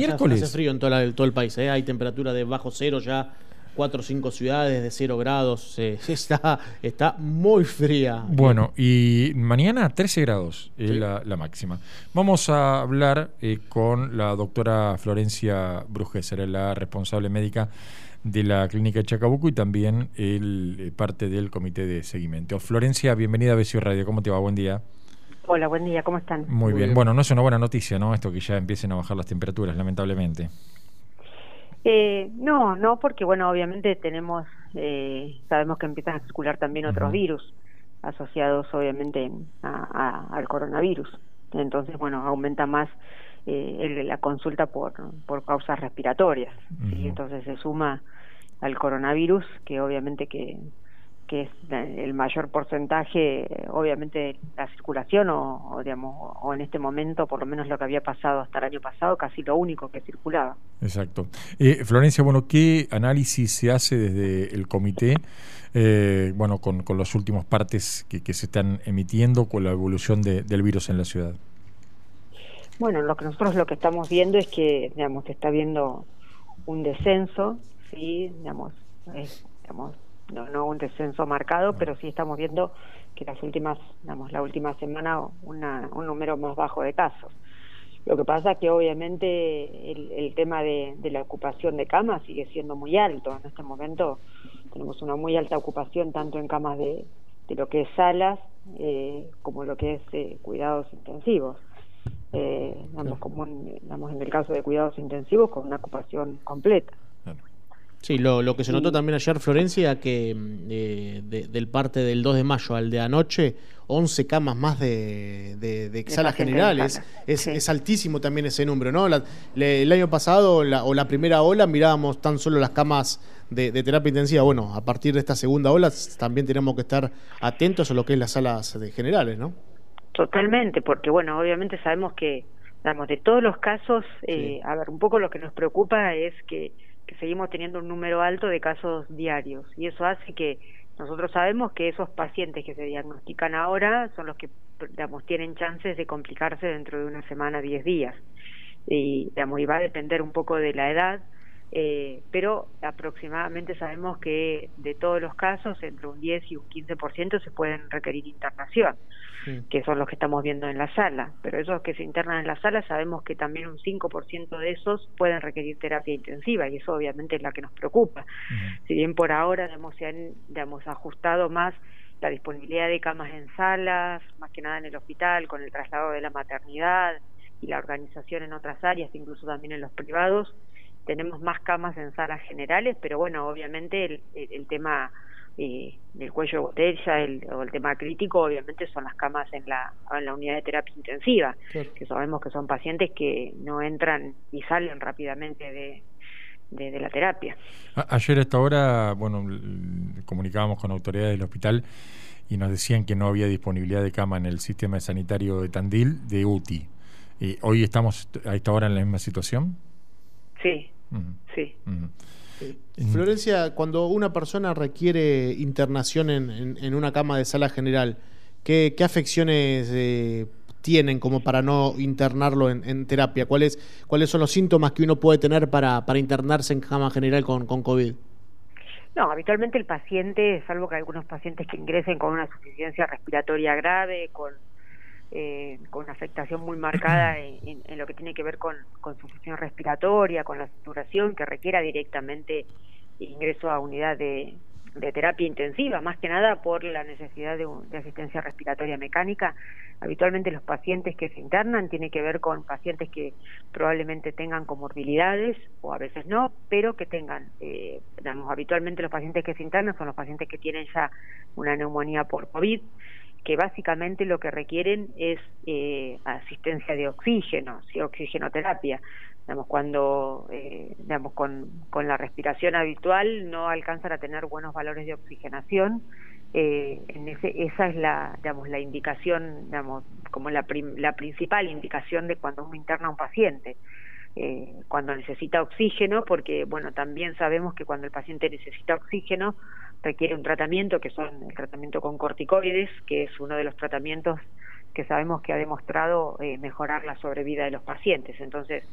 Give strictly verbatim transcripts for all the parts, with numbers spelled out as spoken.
miércoles. Hace frío en todo, la, todo el país, ¿eh? Hay temperatura de bajo cero ya, cuatro o cinco ciudades de cero grados, eh, está, está muy fría. Bueno, y mañana trece grados es ¿Sí? la, la máxima. Vamos a hablar eh, con la doctora Florencia Brujes, será la responsable médica de la clínica de Chacabuco y también el, eh, parte del comité de seguimiento. Florencia, bienvenida a B C U Radio, ¿cómo te va? Buen día. Hola, buen día, ¿cómo están? Muy, Muy bien. bien, bueno, no es una buena noticia, ¿no? Esto que ya empiecen a bajar las temperaturas, lamentablemente. Eh, no, no, porque bueno, obviamente tenemos, eh, sabemos que empiezan a circular también otros uh-huh. virus asociados obviamente a, a, al coronavirus. Entonces, bueno, aumenta más eh, el, la consulta por, por causas respiratorias. Uh-huh. ¿Sí? Entonces se suma al coronavirus, que obviamente que, que es el mayor porcentaje, obviamente la circulación o, o digamos, o en este momento, por lo menos lo que había pasado hasta el año pasado, casi lo único que circulaba. Exacto. Eh, Florencia, bueno, ¿qué análisis se hace desde el comité, eh, bueno, con, con los últimos partes que, que se están emitiendo con la evolución de, del virus en la ciudad? Bueno, lo que nosotros lo que estamos viendo es que, digamos, se está viendo un descenso, sí, digamos, es, digamos, no, no un descenso marcado, pero sí estamos viendo que las últimas, digamos, la última semana una, un número más bajo de casos. Lo que pasa es que obviamente el, el tema de, de la ocupación de camas sigue siendo muy alto. En este momento tenemos una muy alta ocupación tanto en camas de, de lo que es salas eh, como lo que es eh, cuidados intensivos. Eh, digamos, como en, digamos, en el caso de cuidados intensivos con una ocupación completa. Sí, lo, lo que se notó sí. también ayer, Florencia, que eh, de, del parte del dos de mayo al de anoche, once camas más de, de, de salas generales. Es, sí. es altísimo también ese número, ¿no? La, le, el año pasado, la, o la primera ola, mirábamos tan solo las camas de, de terapia intensiva. Bueno, a partir de esta segunda ola también tenemos que estar atentos a lo que es las salas de generales, ¿no? Totalmente, porque bueno, obviamente sabemos que, digamos, de todos los casos, eh, sí. a ver, un poco lo que nos preocupa es que que seguimos teniendo un número alto de casos diarios y eso hace que nosotros sabemos que esos pacientes que se diagnostican ahora son los que, digamos, tienen chances de complicarse dentro de una semana, diez días y, digamos, y va a depender un poco de la edad, eh, pero aproximadamente sabemos que de todos los casos entre un diez y un quince por ciento se pueden requerir internación, sí. que son los que estamos viendo en la sala, pero esos que se internan en la sala sabemos que también un cinco por ciento de esos pueden requerir terapia intensiva y eso obviamente es la que nos preocupa. Uh-huh. Si bien por ahora digamos, se han digamos, ajustado más la disponibilidad de camas en salas, más que nada en el hospital, con el traslado de la maternidad y la organización en otras áreas, incluso también en los privados, tenemos más camas en salas generales, pero bueno, obviamente el, el, el tema eh, del cuello de botella el, o el tema crítico obviamente son las camas en la, en la unidad de terapia intensiva, claro. que sabemos que son pacientes que no entran y salen rápidamente de, de, de la terapia. A, ayer a esta hora, bueno, comunicábamos con autoridades del hospital y nos decían que no había disponibilidad de cama en el sistema sanitario de Tandil de U T I. Eh, ¿Hoy estamos a esta hora en la misma situación? Sí, uh-huh. sí. Uh-huh. sí. Florencia, cuando una persona requiere internación en, en, en una cama de sala general, ¿qué, qué afecciones eh, tienen como para no internarlo en, en terapia? ¿Cuáles, ¿Cuáles son los síntomas que uno puede tener para, para internarse en cama general con, con COVID? No, habitualmente el paciente, salvo que algunos pacientes que ingresen con una insuficiencia respiratoria grave, con Eh, con una afectación muy marcada en, en, en lo que tiene que ver con, con su función respiratoria, con la saturación, que requiera directamente ingreso a unidad de, de terapia intensiva, más que nada por la necesidad de, de asistencia respiratoria mecánica. Habitualmente los pacientes que se internan tienen que ver con pacientes que probablemente tengan comorbilidades, o a veces no, pero que tengan, eh, digamos, habitualmente los pacientes que se internan son los pacientes que tienen ya una neumonía por COVID, que básicamente lo que requieren es eh, asistencia de oxígeno, ¿sí? Oxigenoterapia. Digamos, cuando eh, digamos, con, con la respiración habitual no alcanzan a tener buenos valores de oxigenación, eh, en ese, esa es la, digamos, la indicación, digamos, como la, prim, la principal indicación de cuando uno interna a un paciente. Eh, cuando necesita oxígeno, porque bueno, también sabemos que cuando el paciente necesita oxígeno requiere un tratamiento que son el tratamiento con corticoides, que es uno de los tratamientos que sabemos que ha demostrado eh, mejorar la sobrevida de los pacientes. Entonces,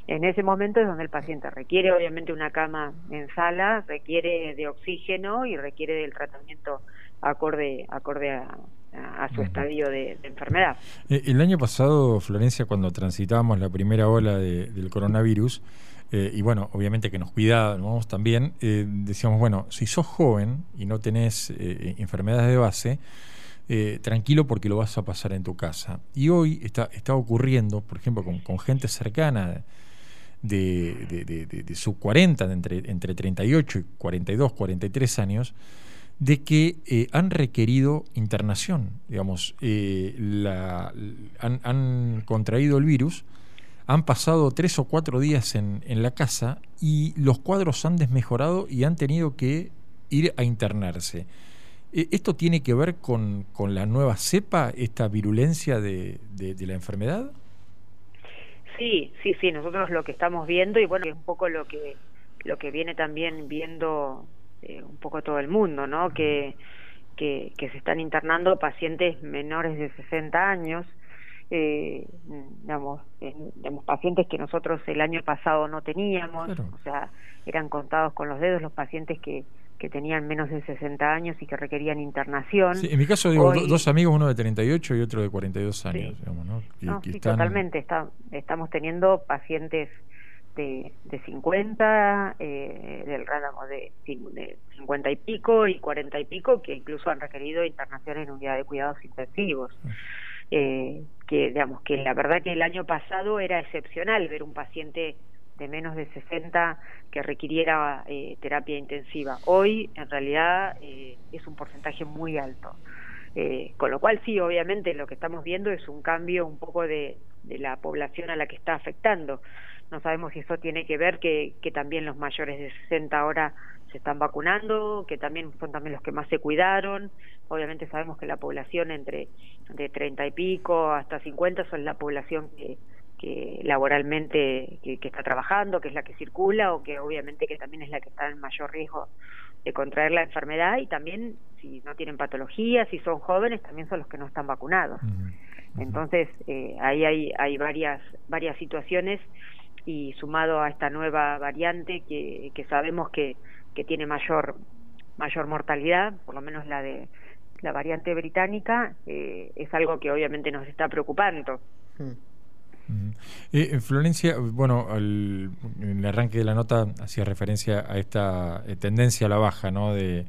En ese momento es donde el paciente requiere obviamente una cama en sala, requiere de oxígeno y requiere del tratamiento acorde, acorde a, a su estadio de, de enfermedad. El año pasado, Florencia, cuando transitábamos la primera ola de, del coronavirus, eh, y bueno, obviamente que nos cuidábamos también, eh, decíamos, bueno, si sos joven y no tenés eh, enfermedades de base, eh, tranquilo porque lo vas a pasar en tu casa. Y hoy está, está ocurriendo, por ejemplo, con, con gente cercana de, de, de, de, de sub cuarenta, de entre, entre treinta y ocho y cuarenta y dos, cuarenta y tres años, de que eh, han requerido internación, digamos, eh, la, han, han contraído el virus, han pasado tres o cuatro días en, en la casa y los cuadros han desmejorado y han tenido que ir a internarse. Eh, ¿Esto tiene que ver con, con la nueva cepa, esta virulencia de, de, de la enfermedad? Sí, sí, sí, nosotros lo que estamos viendo, y bueno, es un poco lo que, lo que viene también viendo Eh, un poco todo el mundo, ¿no? Que, que, que se están internando pacientes menores de sesenta años, eh, digamos, eh, digamos, pacientes que nosotros el año pasado no teníamos, claro. O sea, eran contados con los dedos los pacientes que, que tenían menos de sesenta años y que requerían internación. Sí, en mi caso, digo, Hoy, dos amigos, uno de treinta y ocho y otro de cuarenta y dos años, sí. digamos, ¿no? Que, no que sí, están... totalmente, está, estamos teniendo pacientes De, de cincuenta, eh, del ramo de, de cincuenta y pico y cuarenta y pico, que incluso han requerido internación en unidad de cuidados intensivos. Eh, que digamos que la verdad que el año pasado era excepcional ver un paciente de menos de sesenta que requiriera eh, terapia intensiva. Hoy, en realidad, eh, es un porcentaje muy alto. Eh, con lo cual, sí, obviamente, lo que estamos viendo es un cambio un poco de, de la población a la que está afectando. No sabemos si eso tiene que ver que, que también los mayores de sesenta ahora se están vacunando, que también son también los que más se cuidaron. Obviamente sabemos que la población entre de treinta y pico hasta cincuenta son la población que, que laboralmente que, que está trabajando, que es la que circula, o que obviamente que también es la que está en mayor riesgo de contraer la enfermedad, y también si no tienen patologías, si son jóvenes, también son los que no están vacunados. Uh-huh. Entonces eh, ahí hay, hay varias, varias situaciones, y sumado a esta nueva variante que, que sabemos que, que tiene mayor mayor mortalidad, por lo menos la de la variante británica, eh, es algo que obviamente nos está preocupando. Mm. Eh, Florencia, bueno, al, en el arranque de la nota hacía referencia a esta eh, tendencia a la baja, ¿no? De,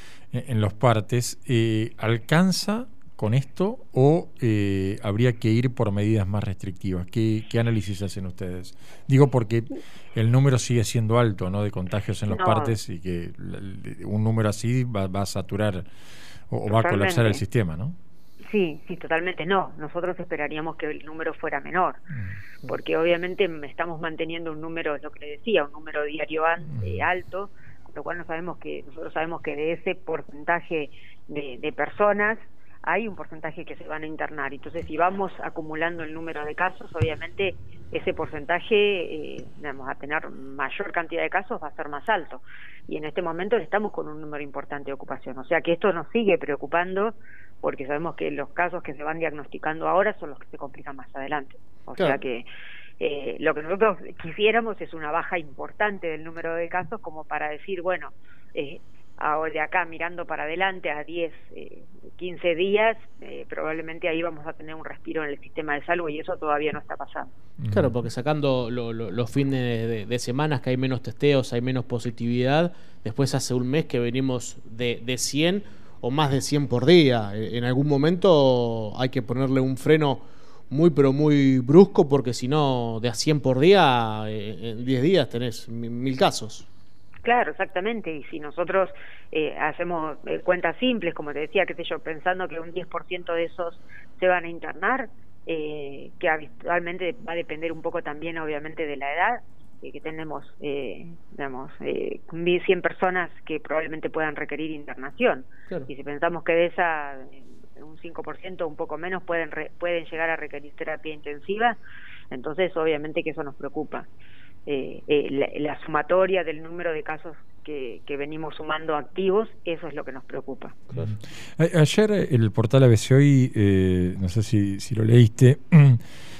en los partes. Eh, ¿Alcanza con esto o eh, habría que ir por medidas más restrictivas? ¿Qué, qué análisis hacen ustedes? Digo porque el número sigue siendo alto, ¿no? De contagios en los no. partes, y que un número así va, va a saturar o, o va a colapsar el sistema, ¿no? Sí, sí, totalmente no. Nosotros esperaríamos que el número fuera menor, mm. porque obviamente estamos manteniendo un número, es lo que le decía, un número diario eh, alto, con lo cual no sabemos que nosotros sabemos que de ese porcentaje de, de personas hay un porcentaje que se van a internar. Entonces, si vamos acumulando el número de casos, obviamente ese porcentaje, eh, vamos a tener mayor cantidad de casos, va a ser más alto. Y en este momento estamos con un número importante de ocupación. O sea que esto nos sigue preocupando, porque sabemos que los casos que se van diagnosticando ahora son los que se complican más adelante. O claro. sea que eh, lo que nosotros quisiéramos es una baja importante del número de casos, como para decir, bueno, eh, ahora de acá mirando para adelante a diez, eh, quince días, eh, probablemente ahí vamos a tener un respiro en el sistema de salud, y eso todavía no está pasando. Claro, porque sacando lo, lo, los fines de, de semanas que hay menos testeos, hay menos positividad, después hace un mes que venimos de, de cien o más de cien por día. En algún momento hay que ponerle un freno muy pero muy brusco, porque si no, de a cien por día, en diez días tenés mil casos. Claro, exactamente, y si nosotros eh, hacemos eh, cuentas simples, como te decía, qué sé yo, pensando que un diez por ciento de esos se van a internar, eh, que habitualmente va a depender un poco también, obviamente, de la edad, eh, que tenemos, eh, digamos, eh, cien personas que probablemente puedan requerir internación, claro. Y si pensamos que de esa, un cinco por ciento, un poco menos, pueden, re, pueden llegar a requerir terapia intensiva, entonces obviamente que eso nos preocupa. Eh, eh, la, la sumatoria del número de casos que, que venimos sumando activos, eso es lo que nos preocupa. Claro. A, ayer el portal A B C Hoy, eh, no sé si, si lo leíste,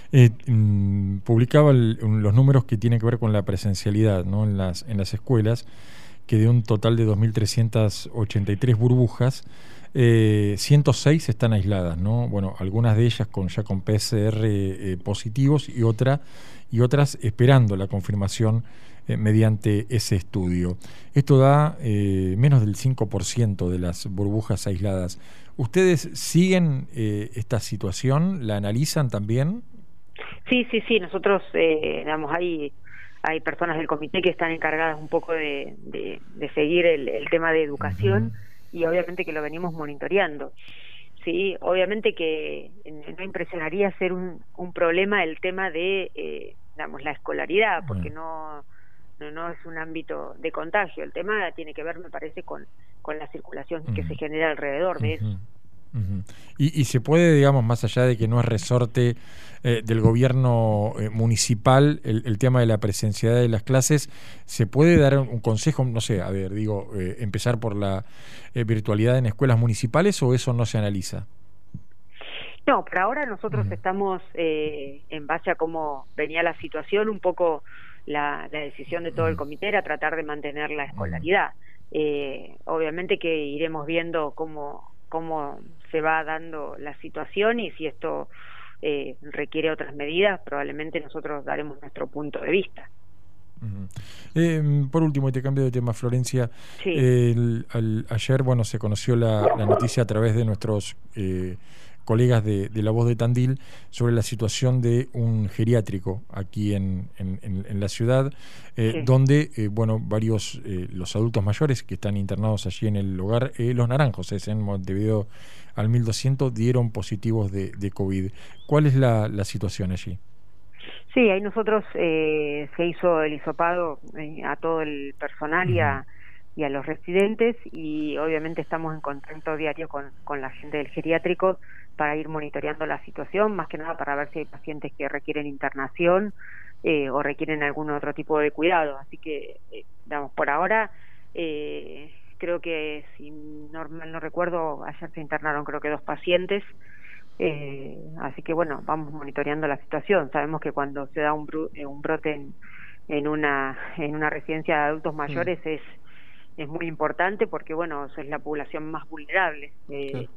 Eh, mm, publicaba el, los números que tienen que ver con la presencialidad, ¿no? en, las, en las escuelas, que de un total de dos mil trescientas ochenta y tres burbujas, eh, ciento seis están aisladas, ¿no? Bueno, algunas de ellas con ya con P C R eh, positivos y, otra, y otras esperando la confirmación eh, mediante ese estudio. Esto da eh, menos del cinco por ciento de las burbujas aisladas. ¿Ustedes siguen eh, esta situación? ¿La analizan también? Sí, sí, sí, nosotros, eh, digamos, hay, hay personas del comité que están encargadas un poco de, de, de seguir el, el tema de educación, uh-huh. y obviamente que lo venimos monitoreando. Sí, obviamente que no impresionaría ser un, un problema el tema de, eh, digamos, la escolaridad, porque uh-huh. no, no no es un ámbito de contagio. El tema tiene que ver, me parece, con, con la circulación uh-huh. que se genera alrededor de uh-huh. eso. Uh-huh. Y, y se puede, digamos, más allá de que no es resorte eh, del gobierno eh, municipal el, el tema de la presencialidad de las clases, ¿se puede dar un, un consejo, no sé, a ver, digo, eh, empezar por la eh, virtualidad en escuelas municipales, o eso no se analiza? No, por ahora nosotros uh-huh. estamos, eh, en base a cómo venía la situación, un poco la, la decisión de todo uh-huh. el comité era tratar de mantener la escolaridad. Uh-huh. Eh, obviamente que iremos viendo cómo cómo se va dando la situación, y si esto eh, requiere otras medidas, probablemente nosotros daremos nuestro punto de vista. Uh-huh. Eh, por último, y te cambio de tema, Florencia. Sí. Eh, el, al, ayer, bueno, se conoció la, la noticia a través de nuestros eh, colegas de, de La Voz de Tandil sobre la situación de un geriátrico aquí en, en, en, en la ciudad, eh, sí. donde, eh, bueno, varios, eh, los adultos mayores que están internados allí en el hogar, eh, Los Naranjos, es en Montevideo al mil doscientos, dieron positivos de, de COVID. ¿Cuál es la, la situación allí? Sí, ahí nosotros eh, se hizo el hisopado eh, a todo el personal uh-huh. y, a, y a los residentes, y obviamente estamos en contacto diario con, con la gente del geriátrico para ir monitoreando la situación, más que nada para ver si hay pacientes que requieren internación eh, o requieren algún otro tipo de cuidado. Así que, eh, digamos, por ahora, eh, creo que, si no, mal no recuerdo, ayer se internaron creo que dos pacientes, eh, así que bueno, vamos monitoreando la situación. Sabemos que cuando se da un, bro, un brote en, en, una, en una residencia de adultos mayores mm. es, es muy importante, porque bueno, es la población más vulnerable. Eh, sí.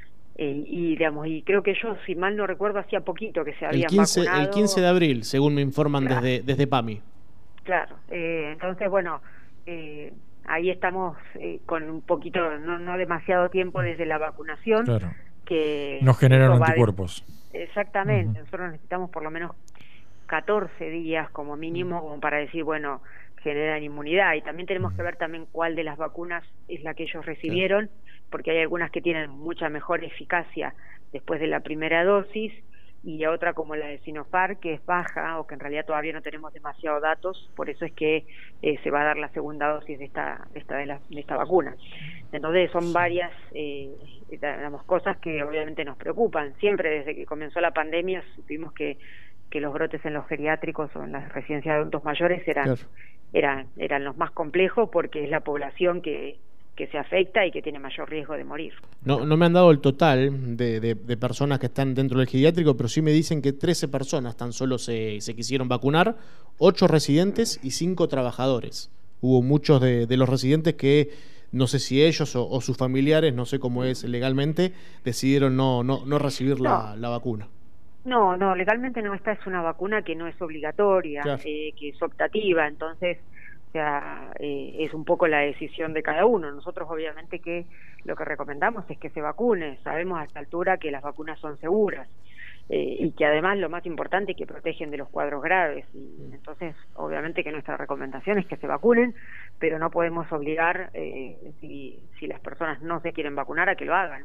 Eh, y digamos, y creo que yo, si mal no recuerdo, hacía poquito que se habían el quince, vacunado. El quince de abril, según me informan claro. desde, desde PAMI. Claro, eh, entonces bueno, eh, ahí estamos eh, con un poquito, no, no demasiado tiempo desde la vacunación. Claro. Que nos generan anticuerpos. De, exactamente, uh-huh. nosotros necesitamos por lo menos catorce días como mínimo como para decir, bueno, generan inmunidad, y también tenemos uh-huh. que ver también cuál de las vacunas es la que ellos recibieron, sí. porque hay algunas que tienen mucha mejor eficacia después de la primera dosis, y otra como la de Sinopharm, que es baja, o que en realidad todavía no tenemos demasiados datos, por eso es que eh, se va a dar la segunda dosis de esta de esta de, la, de esta vacuna. Entonces son varias eh, digamos, cosas que obviamente nos preocupan. Siempre desde que comenzó la pandemia supimos que, que los brotes en los geriátricos o en las residencias de adultos mayores eran, claro. eran, eran los más complejos, porque es la población que que se afecta y que tiene mayor riesgo de morir. No, no me han dado el total de, de, de personas que están dentro del geriátrico, pero sí me dicen que trece personas tan solo se, se quisieron vacunar, ocho residentes y cinco trabajadores. Hubo muchos de, de los residentes que, no sé si ellos o, o sus familiares, no sé cómo es legalmente, decidieron no, no, no recibir no. La, la vacuna. No, no, legalmente no. Esta es una vacuna que no es obligatoria, claro. eh, que es optativa, entonces... O sea, eh, es un poco la decisión de cada uno. Nosotros obviamente que lo que recomendamos es que se vacune. Sabemos a esta altura que las vacunas son seguras eh, y que además lo más importante es que protegen de los cuadros graves. Y entonces obviamente que nuestra recomendación es que se vacunen, pero no podemos obligar, eh, si, si las personas no se quieren vacunar, a que lo hagan.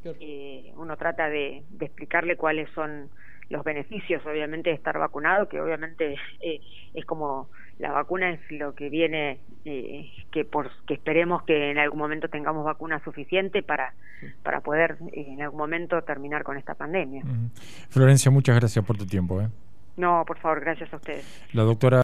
Eh, uno trata de, de explicarle cuáles son los beneficios, obviamente, de estar vacunado, que obviamente eh, es como la vacuna es lo que viene, eh, que por que esperemos que en algún momento tengamos vacuna suficiente para, para poder eh, en algún momento terminar con esta pandemia. Uh-huh. Florencia, muchas gracias por tu tiempo. ¿eh? No, por favor, gracias a ustedes. La doctora